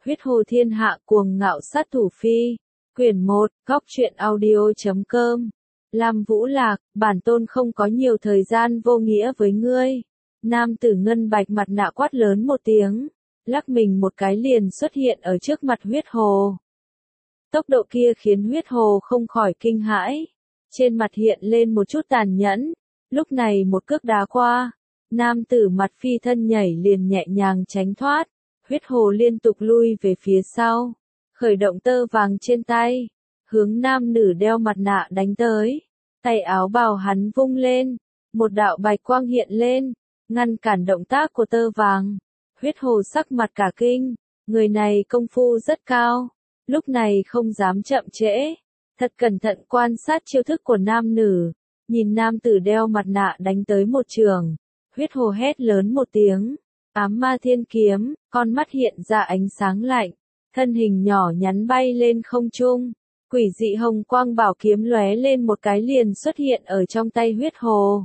Huyết hồ thiên hạ cuồng ngạo sát thủ phi. Quyển 1, Góc truyện audio.com. Lam Vũ Lạc, bản tôn không có nhiều thời gian vô nghĩa với ngươi. Nam tử ngân bạch mặt nạ quát lớn một tiếng, lắc mình một cái liền xuất hiện ở trước mặt huyết hồ. Tốc độ kia khiến huyết hồ không khỏi kinh hãi, trên mặt hiện lên một chút tàn nhẫn. Lúc này một cước đá qua, nam tử mặt phi thân nhảy liền nhẹ nhàng tránh thoát. Huyết hồ liên tục lui về phía sau, khởi động tơ vàng trên tay, hướng nam nữ đeo mặt nạ đánh tới. Tay áo bào hắn vung lên, một đạo bạch quang hiện lên, ngăn cản động tác của tơ vàng. Huyết hồ sắc mặt cả kinh, người này công phu rất cao, lúc này không dám chậm trễ, thật cẩn thận quan sát chiêu thức của nam nữ, nhìn nam tử đeo mặt nạ đánh tới một trường. Huyết hồ hét lớn một tiếng, ám ma thiên kiếm, con mắt hiện ra ánh sáng lạnh, thân hình nhỏ nhắn bay lên không trung, quỷ dị hồng quang bảo kiếm lóe lên một cái liền xuất hiện ở trong tay huyết hồ.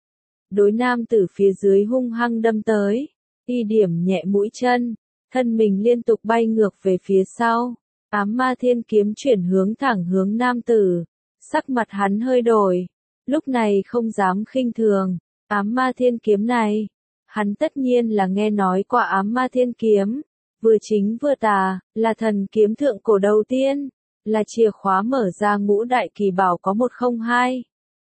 Đối nam tử phía dưới hung hăng đâm tới, y điểm nhẹ mũi chân, thân mình liên tục bay ngược về phía sau, ám ma thiên kiếm chuyển hướng thẳng hướng nam tử, sắc mặt hắn hơi đổi, lúc này không dám khinh thường, ám ma thiên kiếm này. Hắn tất nhiên là nghe nói qua ám ma thiên kiếm, vừa chính vừa tà, là thần kiếm thượng cổ đầu tiên, là chìa khóa mở ra ngũ đại kỳ bảo có 102.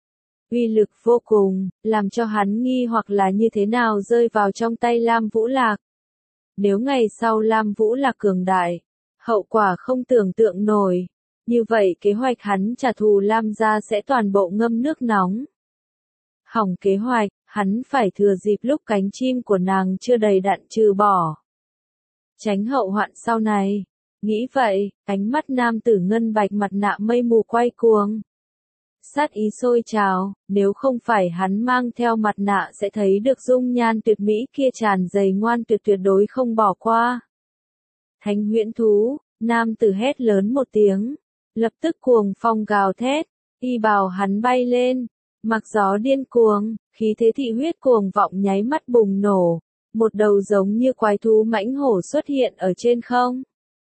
Uy lực vô cùng, làm cho hắn nghi hoặc là như thế nào rơi vào trong tay Lam Vũ Lạc. Nếu ngày sau Lam Vũ Lạc cường đại, hậu quả không tưởng tượng nổi, như vậy kế hoạch hắn trả thù Lam gia sẽ toàn bộ ngâm nước nóng. Hỏng kế hoạch, hắn phải thừa dịp lúc cánh chim của nàng chưa đầy đặn trừ bỏ. Tránh hậu hoạn sau này. Nghĩ vậy, ánh mắt nam tử ngân bạch mặt nạ mây mù quay cuồng. Sát ý sôi trào, nếu không phải hắn mang theo mặt nạ sẽ thấy được dung nhan tuyệt mỹ kia tràn đầy ngoan tuyệt tuyệt đối không bỏ qua. Thánh huyễn thú, nam tử hét lớn một tiếng, lập tức cuồng phong gào thét, y bào hắn bay lên. Mặc gió điên cuồng, khí thế thị huyết cuồng vọng nháy mắt bùng nổ, một đầu giống như quái thú mãnh hổ xuất hiện ở trên không.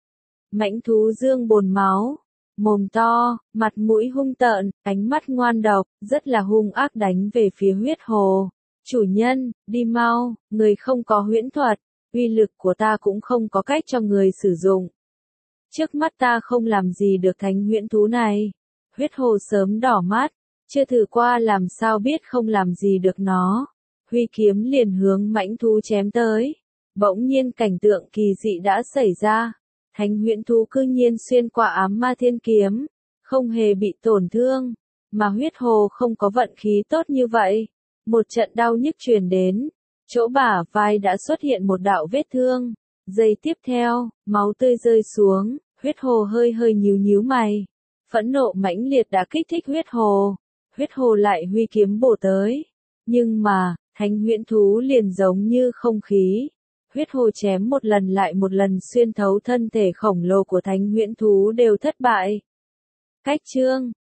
Mãnh thú dương bồn máu, mồm to, mặt mũi hung tợn, ánh mắt ngoan độc, rất là hung ác đánh về phía huyết hồ. Chủ nhân, đi mau, người không có huyễn thuật, uy lực của ta cũng không có cách cho người sử dụng. Trước mắt ta không làm gì được thánh huyễn thú này. Huyết hồ sớm đỏ mắt. Chưa thử qua làm sao biết không làm gì được nó. Huy kiếm liền hướng mãnh thú chém tới. Bỗng nhiên cảnh tượng kỳ dị đã xảy ra. Thánh huyễn thú cư nhiên xuyên qua ám ma thiên kiếm, không hề bị tổn thương. Mà huyết hồ không có vận khí tốt như vậy. Một trận đau nhức truyền đến. Chỗ bả vai đã xuất hiện một đạo vết thương. Giây tiếp theo, máu tươi rơi xuống. Huyết hồ hơi hơi nhíu mày. Phẫn nộ mãnh liệt đã kích thích huyết hồ. Huyết hồ lại huy kiếm bổ tới. Nhưng mà, thánh huyễn thú liền giống như không khí. Huyết hồ chém một lần lại một lần xuyên thấu thân thể khổng lồ của thánh huyễn thú đều thất bại. Cách chương